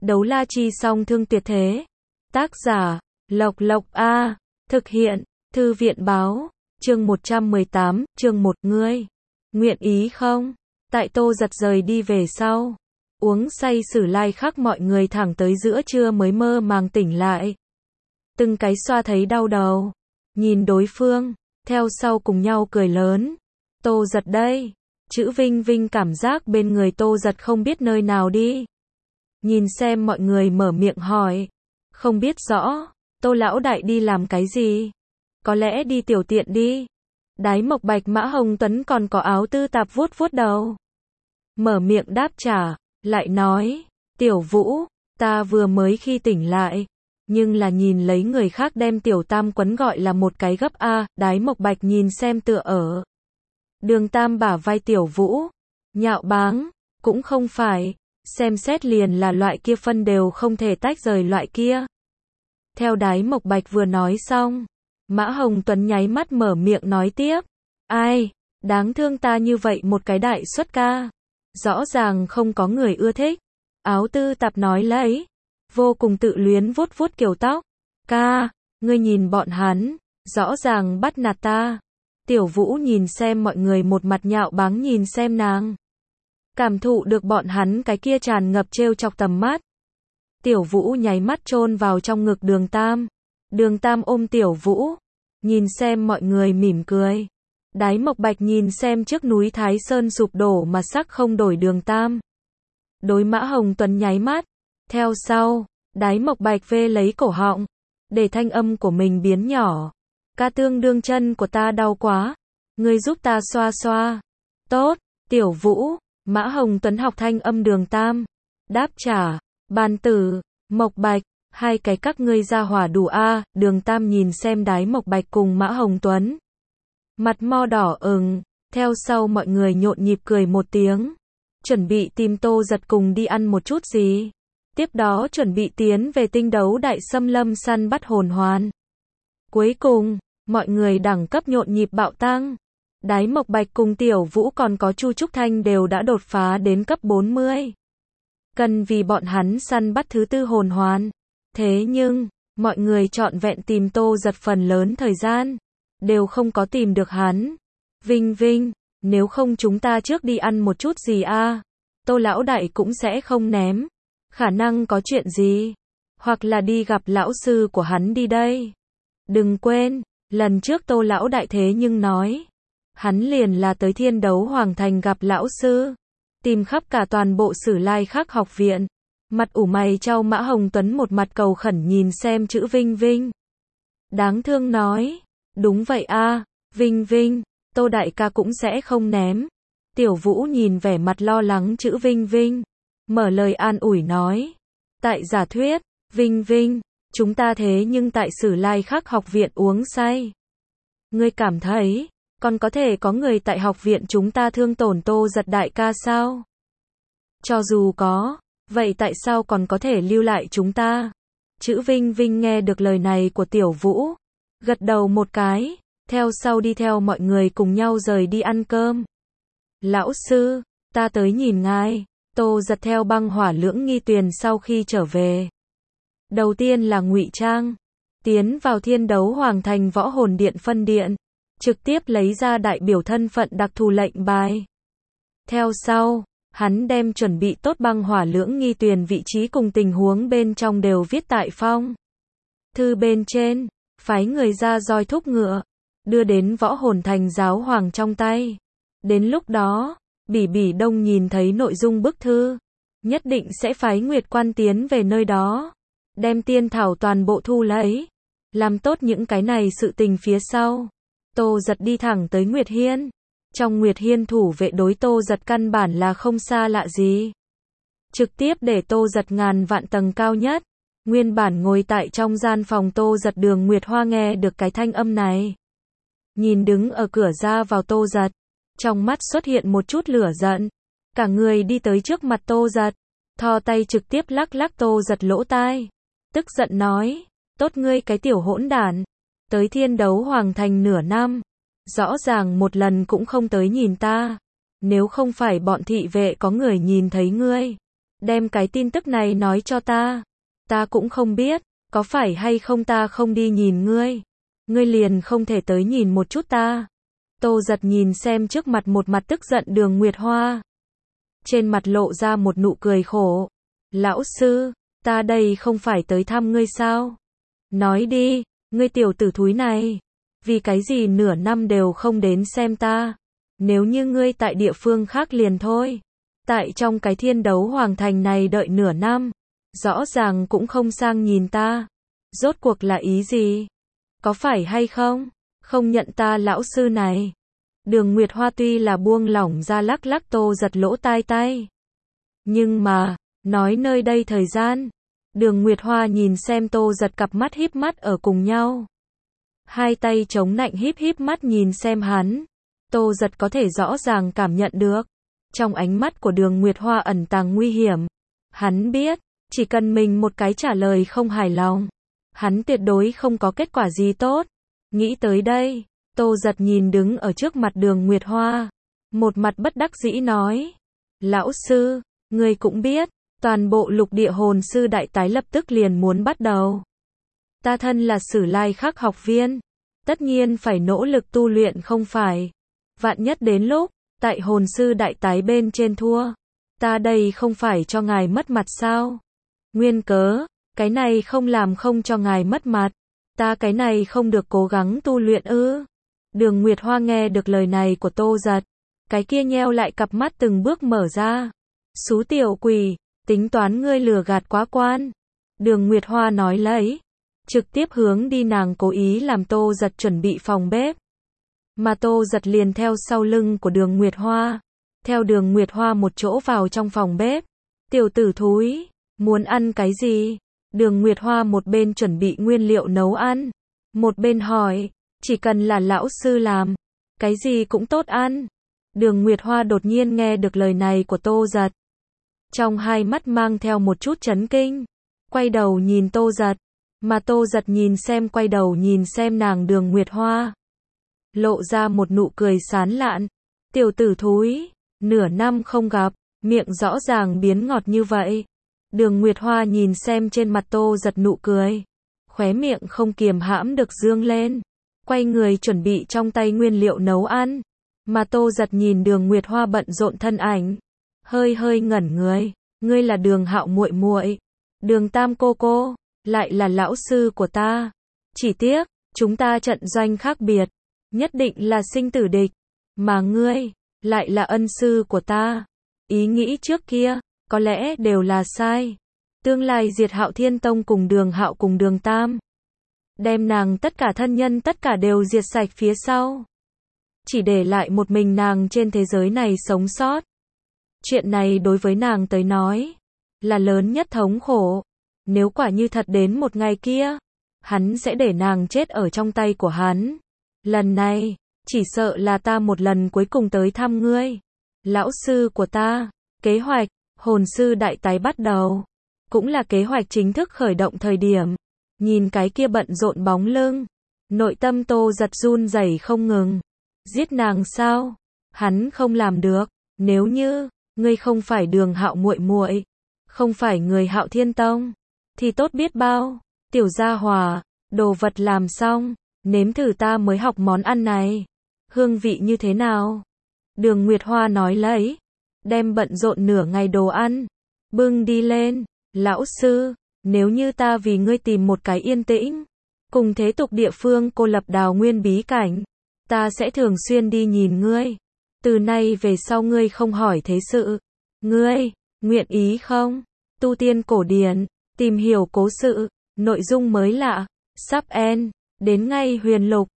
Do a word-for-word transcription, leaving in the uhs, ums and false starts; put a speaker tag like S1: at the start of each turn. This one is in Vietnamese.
S1: Đấu la chi song thương tuyệt thế. Tác giả, Lộc Lộc A. Thực hiện, Thư viện báo. Chương một trăm mười tám, chương một, ngươi. Nguyện ý không? Tại Tô Giật rời đi về sau. Uống say Sử Lai Khắc mọi người thẳng tới giữa trưa mới mơ màng tỉnh lại. Từng cái xoa thấy đau đầu. Nhìn đối phương, theo sau cùng nhau cười lớn. Tô Giật đây. Chữ Vinh Vinh cảm giác bên người Tô Giật không biết nơi nào đi. Nhìn xem mọi người mở miệng hỏi. Không biết rõ, Tô lão đại đi làm cái gì? Có lẽ đi tiểu tiện đi. Đái Mộc Bạch Mã Hồng Tuấn còn có Áo Tư Tạp vuốt vuốt đầu. Mở miệng đáp trả, lại nói, Tiểu Vũ, ta vừa mới khi tỉnh lại, nhưng là nhìn lấy người khác đem Tiểu Tam quấn gọi là một cái gấp A, Đái Mộc Bạch nhìn xem tựa ở. Đường Tam bả vai Tiểu Vũ, nhạo báng, cũng không phải, xem xét liền là loại kia phân đều không thể tách rời loại kia. Theo Đái Mộc Bạch vừa nói xong, Mã Hồng Tuấn nháy mắt mở miệng nói tiếp, ai, đáng thương ta như vậy một cái đại xuất ca, rõ ràng không có người ưa thích. Áo Tư Tạp nói lấy, vô cùng tự luyến vuốt vuốt kiểu tóc, ca, ngươi nhìn bọn hắn, rõ ràng bắt nạt ta. Tiểu Vũ nhìn xem mọi người một mặt nhạo báng nhìn xem nàng. Cảm thụ được bọn hắn cái kia tràn ngập trêu chọc tầm mắt. Tiểu Vũ nháy mắt chôn vào trong ngực Đường Tam. Đường Tam ôm Tiểu Vũ, nhìn xem mọi người mỉm cười. Đái Mộc Bạch nhìn xem trước núi Thái Sơn sụp đổ mà sắc không đổi Đường Tam. Đối Mã Hồng Tuấn nháy mắt. Theo sau, Đái Mộc Bạch vê lấy cổ họng, để thanh âm của mình biến nhỏ. Ca tương đương chân của ta đau quá, ngươi giúp ta xoa xoa. Tốt, Tiểu Vũ. Mã Hồng Tuấn học thanh âm Đường Tam. Đáp trả, Bàn Tử, Mộc Bạch, hai cái các ngươi ra hỏa đủ a. Đường Tam nhìn xem Đái Mộc Bạch cùng Mã Hồng Tuấn. Mặt mo đỏ ửng, theo sau mọi người nhộn nhịp cười một tiếng. Chuẩn bị tìm Tô Giật cùng đi ăn một chút gì. Tiếp đó chuẩn bị tiến về tinh đấu đại xâm lâm săn bắt hồn hoàn. Cuối cùng, mọi người đẳng cấp nhộn nhịp bạo tăng. Đái Mộc Bạch cùng Tiểu Vũ còn có Chu Trúc Thanh đều đã đột phá đến cấp bốn mươi. Cần vì bọn hắn săn bắt thứ tư hồn hoàn. Thế nhưng, mọi người trọn vẹn tìm Tô Giật phần lớn thời gian, đều không có tìm được hắn. Vinh Vinh, nếu không chúng ta trước đi ăn một chút gì a? Tô lão đại cũng sẽ không ném. Khả năng có chuyện gì? Hoặc là đi gặp lão sư của hắn đi đây. Đừng quên, lần trước Tô lão đại thế nhưng nói, hắn liền là tới Thiên Đấu Hoàng Thành gặp lão sư, tìm khắp cả toàn bộ Sử Lai Khắc học viện. Mặt ủ mày trao Mã Hồng Tuấn một mặt cầu khẩn nhìn xem chữ Vinh Vinh. Đáng thương nói, đúng vậy a, Vinh Vinh, Tô đại ca cũng sẽ không ném. Tiểu Vũ nhìn vẻ mặt lo lắng chữ Vinh Vinh, mở lời an ủi nói, tại giả thuyết, Vinh Vinh, chúng ta thế nhưng tại Sử Lai Khắc học viện uống say. Ngươi cảm thấy, còn có thể có người tại học viện chúng ta thương tổn Tô Giật đại ca sao? Cho dù có, vậy tại sao còn có thể lưu lại chúng ta? Chữ Vinh Vinh nghe được lời này của Tiểu Vũ, gật đầu một cái, theo sau đi theo mọi người cùng nhau rời đi ăn cơm. Lão sư, ta tới nhìn ngài. Tô Giật theo băng hỏa lưỡng nghi tuyền sau khi trở về. Đầu tiên là ngụy trang, tiến vào Thiên Đấu Hoàng Thành Võ Hồn Điện phân điện, trực tiếp lấy ra đại biểu thân phận đặc thù lệnh bài. Theo sau, hắn đem chuẩn bị tốt băng hỏa lưỡng nghi tuyền vị trí cùng tình huống bên trong đều viết tại phong thư bên trên, phái người ra roi thúc ngựa, đưa đến Võ Hồn Thành giáo hoàng trong tay. Đến lúc đó, Bỉ Bỉ Đông nhìn thấy nội dung bức thư, nhất định sẽ phái Nguyệt Quan tiến về nơi đó, đem tiên thảo toàn bộ thu lấy, làm tốt những cái này sự tình phía sau. Tô Giật đi thẳng tới Nguyệt Hiên. Trong Nguyệt Hiên thủ vệ đối Tô Giật căn bản là không xa lạ gì. Trực tiếp để Tô Giật ngàn vạn tầng cao nhất. Nguyên bản ngồi tại trong gian phòng Tô Giật Đường Nguyệt Hoa nghe được cái thanh âm này. Nhìn đứng ở cửa ra vào Tô Giật, trong mắt xuất hiện một chút lửa giận. Cả người đi tới trước mặt Tô Giật, thò tay trực tiếp lắc lắc Tô Giật lỗ tai. Tức giận nói, tốt ngươi cái tiểu hỗn đản, tới Thiên Đấu Hoàng Thành nửa năm, rõ ràng một lần cũng không tới nhìn ta. Nếu không phải bọn thị vệ có người nhìn thấy ngươi, đem cái tin tức này nói cho ta. Ta cũng không biết, có phải hay không ta không đi nhìn ngươi. Ngươi liền không thể tới nhìn một chút ta. Tô Giật nhìn xem trước mặt một mặt tức giận Đường Nguyệt Hoa. Trên mặt lộ ra một nụ cười khổ. Lão sư, ta đây không phải tới thăm ngươi sao? Nói đi, ngươi tiểu tử thúi này. Vì cái gì nửa năm đều không đến xem ta? Nếu như ngươi tại địa phương khác liền thôi. Tại trong cái thiên đấu hoàng thành này đợi nửa năm. Rõ ràng cũng không sang nhìn ta. Rốt cuộc là ý gì? Có phải hay không? Không nhận ta lão sư này. Đường Nguyệt Hoa tuy là buông lỏng ra lắc lắc Tô Giật lỗ tai tay. Nhưng mà, nói nơi đây thời gian. Đường Nguyệt Hoa nhìn xem Tô Giật cặp mắt híp mắt ở cùng nhau. Hai tay chống nạnh híp híp mắt nhìn xem hắn. Tô Giật có thể rõ ràng cảm nhận được. Trong ánh mắt của Đường Nguyệt Hoa ẩn tàng nguy hiểm. Hắn biết, chỉ cần mình một cái trả lời không hài lòng. Hắn tuyệt đối không có kết quả gì tốt. Nghĩ tới đây, Tô Giật nhìn đứng ở trước mặt Đường Nguyệt Hoa. Một mặt bất đắc dĩ nói. Lão sư, người cũng biết, toàn bộ lục địa hồn sư đại tái lập tức liền muốn bắt đầu. Ta thân là Sử Lai Khắc học viên. Tất nhiên phải nỗ lực tu luyện không phải. Vạn nhất đến lúc, tại hồn sư đại tái bên trên thua. Ta đây không phải cho ngài mất mặt sao? Nguyên cớ, cái này không làm không cho ngài mất mặt. Ta cái này không được cố gắng tu luyện ư? Đường Nguyệt Hoa nghe được lời này của Tô Giật. Cái kia nheo lại cặp mắt từng bước mở ra. Xú tiểu quỷ, tính toán ngươi lừa gạt quá quan. Đường Nguyệt Hoa nói lấy. Trực tiếp hướng đi nàng cố ý làm Tô Giật chuẩn bị phòng bếp. Mà Tô Giật liền theo sau lưng của Đường Nguyệt Hoa. Theo Đường Nguyệt Hoa một chỗ vào trong phòng bếp. Tiểu tử thúi, muốn ăn cái gì? Đường Nguyệt Hoa một bên chuẩn bị nguyên liệu nấu ăn. Một bên hỏi, chỉ cần là lão sư làm. Cái gì cũng tốt ăn. Đường Nguyệt Hoa đột nhiên nghe được lời này của Tô Giật. Trong hai mắt mang theo một chút chấn kinh. Quay đầu nhìn Tô Giật. Mà Tô Giật nhìn xem quay đầu nhìn xem nàng Đường Nguyệt Hoa. Lộ ra một nụ cười sán lạn. Tiểu tử thúi, nửa năm không gặp, miệng rõ ràng biến ngọt như vậy. Đường Nguyệt Hoa nhìn xem trên mặt Tô Giật nụ cười. Khóe miệng không kiềm hãm được dương lên. Quay người chuẩn bị trong tay nguyên liệu nấu ăn. Mà Tô Giật nhìn Đường Nguyệt Hoa bận rộn thân ảnh. Hơi hơi ngẩn người. Ngươi là Đường Hạo muội muội. Đường Tam cô cô. Lại là lão sư của ta. Chỉ tiếc, chúng ta trận doanh khác biệt. Nhất định là sinh tử địch. Mà ngươi, lại là ân sư của ta. Ý nghĩ trước kia, có lẽ đều là sai. Tương lai diệt Hạo Thiên Tông cùng Đường Hạo cùng Đường Tam. Đem nàng tất cả thân nhân tất cả đều diệt sạch phía sau. Chỉ để lại một mình nàng trên thế giới này sống sót. Chuyện này đối với nàng tới nói, là lớn nhất thống khổ. Nếu quả như thật đến một ngày kia, hắn sẽ để nàng chết ở trong tay của hắn. Lần này, chỉ sợ là ta một lần cuối cùng tới thăm ngươi. Lão sư của ta, kế hoạch, hồn sư đại tái bắt đầu. Cũng là kế hoạch chính thức khởi động thời điểm. Nhìn cái kia bận rộn bóng lưng. Nội tâm Tô Giật run rẩy không ngừng. Giết nàng sao? Hắn không làm được. Nếu như, ngươi không phải Đường Hạo muội muội, không phải người Hạo Thiên Tông, thì tốt biết bao. Tiểu gia hòa, đồ vật làm xong, nếm thử ta mới học món ăn này. Hương vị như thế nào? Đường Nguyệt Hoa nói lấy. Đem bận rộn nửa ngày đồ ăn. Bưng đi lên. Lão sư, nếu như ta vì ngươi tìm một cái yên tĩnh, cùng thế tục địa phương cô lập đào nguyên bí cảnh, ta sẽ thường xuyên đi nhìn ngươi. Từ nay về sau ngươi không hỏi thế sự. Ngươi, nguyện ý không? Tu tiên cổ điển, tìm hiểu cố sự, nội dung mới lạ, sắp end, đến ngay huyền lục.